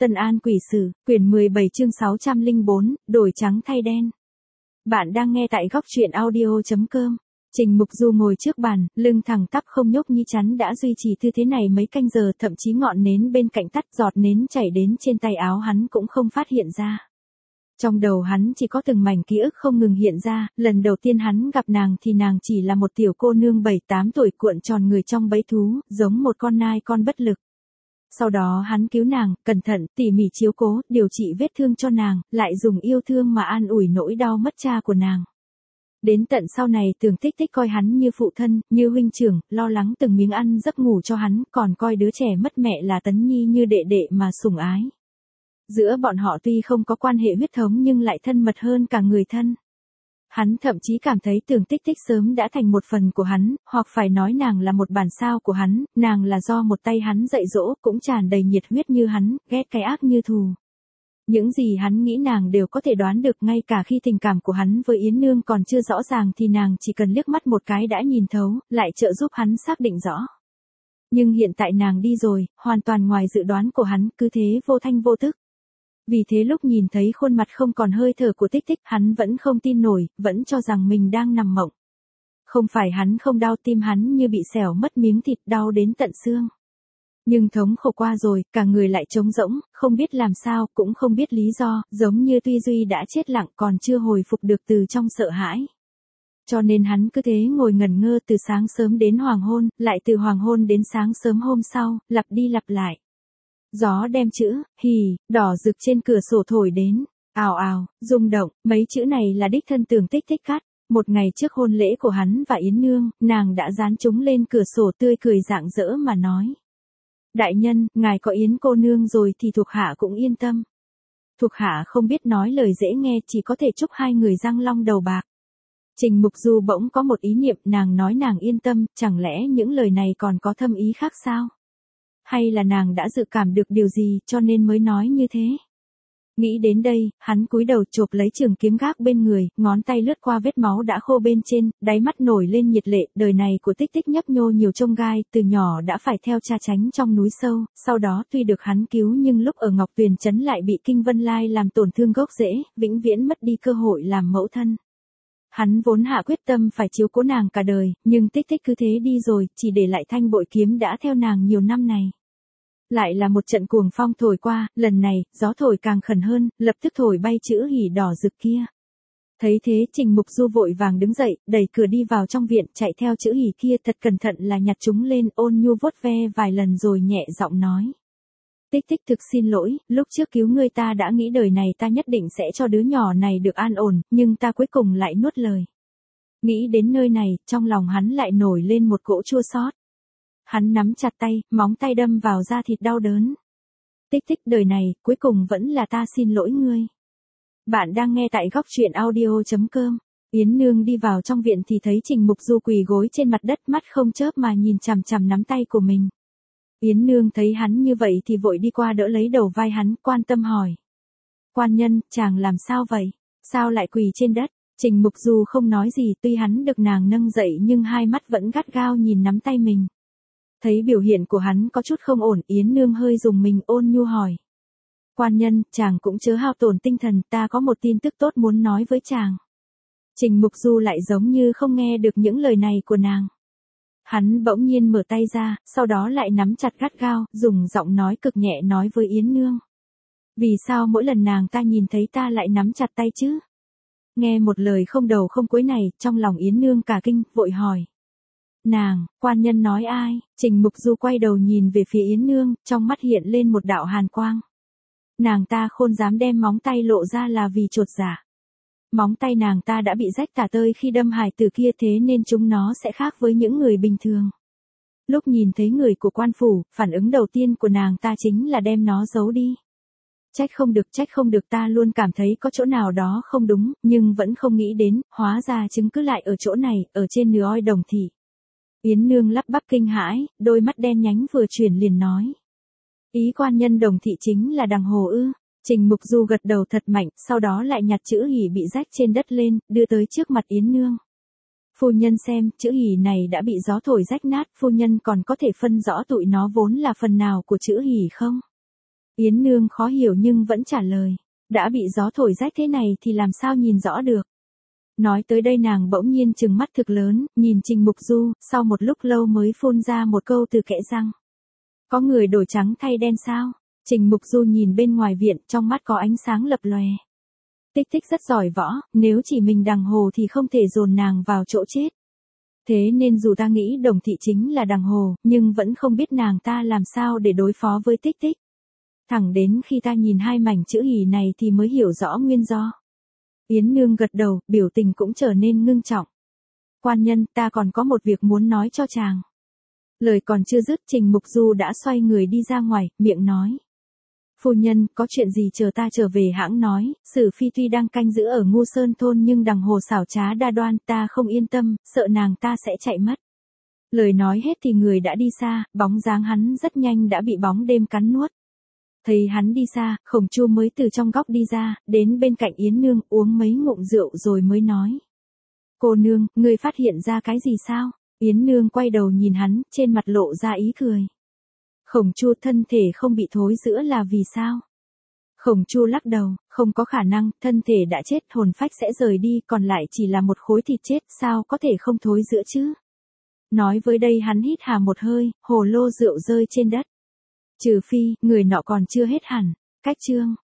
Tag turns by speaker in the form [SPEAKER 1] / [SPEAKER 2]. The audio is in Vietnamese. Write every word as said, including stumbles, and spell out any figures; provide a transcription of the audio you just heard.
[SPEAKER 1] Tân An Quỷ Sử, quyển mười bảy chương sáu trăm lẻ bốn, đổi trắng thay đen. Bạn đang nghe tại góc truyện audio chấm com. Trình Mục Du ngồi trước bàn, lưng thẳng tắp không nhúc nhích chắn đã duy trì tư thế này mấy canh giờ, thậm chí ngọn nến bên cạnh tắt, giọt nến chảy đến trên tay áo hắn cũng không phát hiện ra. Trong đầu hắn chỉ có từng mảnh ký ức không ngừng hiện ra, lần đầu tiên hắn gặp nàng thì nàng chỉ là một tiểu cô nương bảy tám tuổi cuộn tròn người trong bẫy thú, giống một con nai con bất lực. Sau đó hắn cứu nàng, cẩn thận, tỉ mỉ chiếu cố, điều trị vết thương cho nàng, lại dùng yêu thương mà an ủi nỗi đau mất cha của nàng. Đến tận sau này Tưởng Tích Tích coi hắn như phụ thân, như huynh trưởng, lo lắng từng miếng ăn giấc ngủ cho hắn, còn coi đứa trẻ mất mẹ là Tấn Nhi như đệ đệ mà sủng ái. Giữa bọn họ tuy không có quan hệ huyết thống nhưng lại thân mật hơn cả người thân. Hắn thậm chí cảm thấy Tưởng Tích Tích sớm đã thành một phần của hắn, hoặc phải nói nàng là một bản sao của hắn, nàng là do một tay hắn dạy dỗ, cũng tràn đầy nhiệt huyết như hắn, ghét cái ác như thù. Những gì hắn nghĩ nàng đều có thể đoán được, ngay cả khi tình cảm của hắn với Yến Nương còn chưa rõ ràng thì nàng chỉ cần liếc mắt một cái đã nhìn thấu, lại trợ giúp hắn xác định rõ. Nhưng hiện tại nàng đi rồi, hoàn toàn ngoài dự đoán của hắn, cứ thế vô thanh vô tức. Vì thế lúc nhìn thấy khuôn mặt không còn hơi thở của Tích Tích, hắn vẫn không tin nổi, vẫn cho rằng mình đang nằm mộng. Không phải hắn không đau, tim hắn như bị xẻo mất miếng thịt, đau đến tận xương. Nhưng thống khổ qua rồi, cả người lại trống rỗng, không biết làm sao, cũng không biết lý do, giống như Tuy Duy đã chết lặng còn chưa hồi phục được từ trong sợ hãi. Cho nên hắn cứ thế ngồi ngẩn ngơ từ sáng sớm đến hoàng hôn, lại từ hoàng hôn đến sáng sớm hôm sau, lặp đi lặp lại. Gió đem chữ, hì, đỏ rực trên cửa sổ thổi đến, ào ào, rung động, mấy chữ này là đích thân Tưởng Tích Tích cắt. Một ngày trước hôn lễ của hắn và Yến Nương, nàng đã dán chúng lên cửa sổ tươi cười rạng rỡ mà nói. Đại nhân, ngài có Yến cô nương rồi thì thuộc hạ cũng yên tâm. Thuộc hạ không biết nói lời dễ nghe, chỉ có thể chúc hai người răng long đầu bạc. Trình Mục Du bỗng có một ý niệm, nàng nói nàng yên tâm, chẳng lẽ những lời này còn có thâm ý khác sao? Hay là nàng đã dự cảm được điều gì cho nên mới nói như thế? Nghĩ đến đây, hắn cúi đầu chộp lấy trường kiếm gác bên người, ngón tay lướt qua vết máu đã khô bên trên, đáy mắt nổi lên nhiệt lệ. Đời này của Tích Tích nhấp nhô nhiều chông gai, từ nhỏ đã phải theo cha tránh trong núi sâu, sau đó tuy được hắn cứu nhưng lúc ở Ngọc Tuyền Trấn lại bị Kinh Vân Lai làm tổn thương gốc rễ, vĩnh viễn mất đi cơ hội làm mẫu thân. Hắn vốn hạ quyết tâm phải chiếu cố nàng cả đời, nhưng Tích Tích cứ thế đi rồi, chỉ để lại thanh bội kiếm đã theo nàng nhiều năm này. Lại là một trận cuồng phong thổi qua, lần này, gió thổi càng khẩn hơn, lập tức thổi bay chữ hỉ đỏ rực kia. Thấy thế Trình Mục Du vội vàng đứng dậy, đẩy cửa đi vào trong viện, chạy theo chữ hỉ kia thật cẩn thận là nhặt chúng lên, ôn nhu vuốt ve vài lần rồi nhẹ giọng nói. Tích Tích thực xin lỗi, lúc trước cứu ngươi ta đã nghĩ đời này ta nhất định sẽ cho đứa nhỏ này được an ổn, nhưng ta cuối cùng lại nuốt lời. Nghĩ đến nơi này, trong lòng hắn lại nổi lên một cỗ chua xót. Hắn nắm chặt tay, móng tay đâm vào da thịt đau đớn. Tích Tích, đời này, cuối cùng vẫn là ta xin lỗi ngươi. Bạn đang nghe tại góc truyện audio chấm com. Yến Nương đi vào trong viện thì thấy Trình Mục Du quỳ gối trên mặt đất, mắt không chớp mà nhìn chằm chằm nắm tay của mình. Yến Nương thấy hắn như vậy thì vội đi qua đỡ lấy đầu vai hắn, quan tâm hỏi. Quan nhân, chàng làm sao vậy? Sao lại quỳ trên đất? Trình Mục Du không nói gì, tuy hắn được nàng nâng dậy nhưng hai mắt vẫn gắt gao nhìn nắm tay mình. Thấy biểu hiện của hắn có chút không ổn, Yến Nương hơi dùng mình, ôn nhu hỏi. Quan nhân, chàng cũng chớ hao tổn tinh thần, ta có một tin tức tốt muốn nói với chàng. Trình Mục Du lại giống như không nghe được những lời này của nàng. Hắn bỗng nhiên mở tay ra, sau đó lại nắm chặt gắt gao, dùng giọng nói cực nhẹ nói với Yến Nương. Vì sao mỗi lần nàng ta nhìn thấy ta lại nắm chặt tay chứ? Nghe một lời không đầu không cuối này, trong lòng Yến Nương cả kinh, vội hỏi. Nàng, quan nhân nói ai? Trình Mục Du quay đầu nhìn về phía Yến Nương, trong mắt hiện lên một đạo hàn quang. Nàng ta khôn dám đem móng tay lộ ra là vì chột dạ. Móng tay nàng ta đã bị rách tả tơi khi đâm hài tử kia, thế nên chúng nó sẽ khác với những người bình thường. Lúc nhìn thấy người của quan phủ, phản ứng đầu tiên của nàng ta chính là đem nó giấu đi. Trách không được, trách không được, ta luôn cảm thấy có chỗ nào đó không đúng, nhưng vẫn không nghĩ đến, hóa ra chứng cứ lại ở chỗ này, ở trên nửa oi Đồng Thị. Yến Nương lắp bắp kinh hãi, đôi mắt đen nhánh vừa chuyển liền nói. Ý quan nhân Đồng Thị chính là Đằng Hồ ư? Trình Mục Du gật đầu thật mạnh, sau đó lại nhặt chữ hỉ bị rách trên đất lên, đưa tới trước mặt Yến Nương. Phu nhân xem, chữ hỉ này đã bị gió thổi rách nát, phu nhân còn có thể phân rõ tụi nó vốn là phần nào của chữ hỉ không? Yến Nương khó hiểu nhưng vẫn trả lời. Đã bị gió thổi rách thế này thì làm sao nhìn rõ được. Nói tới đây nàng bỗng nhiên trừng mắt thực lớn, nhìn Trình Mục Du, sau một lúc lâu mới phun ra một câu từ kẽ răng. Có người đổi trắng thay đen sao? Trình Mục Du nhìn bên ngoài viện, trong mắt có ánh sáng lập lòe. Tích Tích rất giỏi võ, nếu chỉ mình Đằng Hồ thì không thể dồn nàng vào chỗ chết. Thế nên dù ta nghĩ Đồng Thị chính là Đằng Hồ, nhưng vẫn không biết nàng ta làm sao để đối phó với Tích Tích. Thẳng đến khi ta nhìn hai mảnh chữ hỉ này thì mới hiểu rõ nguyên do. Yến Nương gật đầu, biểu tình cũng trở nên ngưng trọng. Quan nhân, ta còn có một việc muốn nói cho chàng. Lời còn chưa dứt, Trình Mục Du đã xoay người đi ra ngoài, miệng nói. Phu nhân, có chuyện gì chờ ta trở về hãng nói, Sử Phi tuy đang canh giữ ở Ngu Sơn Thôn nhưng Đằng Hồ xảo trá đa đoan, ta không yên tâm, sợ nàng ta sẽ chạy mất. Lời nói hết thì người đã đi xa, bóng dáng hắn rất nhanh đã bị bóng đêm cắn nuốt. Thấy hắn đi xa, Khổng Chu mới từ trong góc đi ra, đến bên cạnh Yến Nương uống mấy ngụm rượu rồi mới nói. Cô nương, ngươi phát hiện ra cái gì sao? Yến Nương quay đầu nhìn hắn, trên mặt lộ ra ý cười. Khổng Chu thân thể không bị thối rữa là vì sao? Khổng Chu lắc đầu, không có khả năng, thân thể đã chết hồn phách sẽ rời đi, còn lại chỉ là một khối thịt chết, sao có thể không thối rữa chứ? Nói với đây hắn hít hà một hơi, hồ lô rượu rơi trên đất. Trừ phi, người nọ còn chưa hết hẳn. Cách chương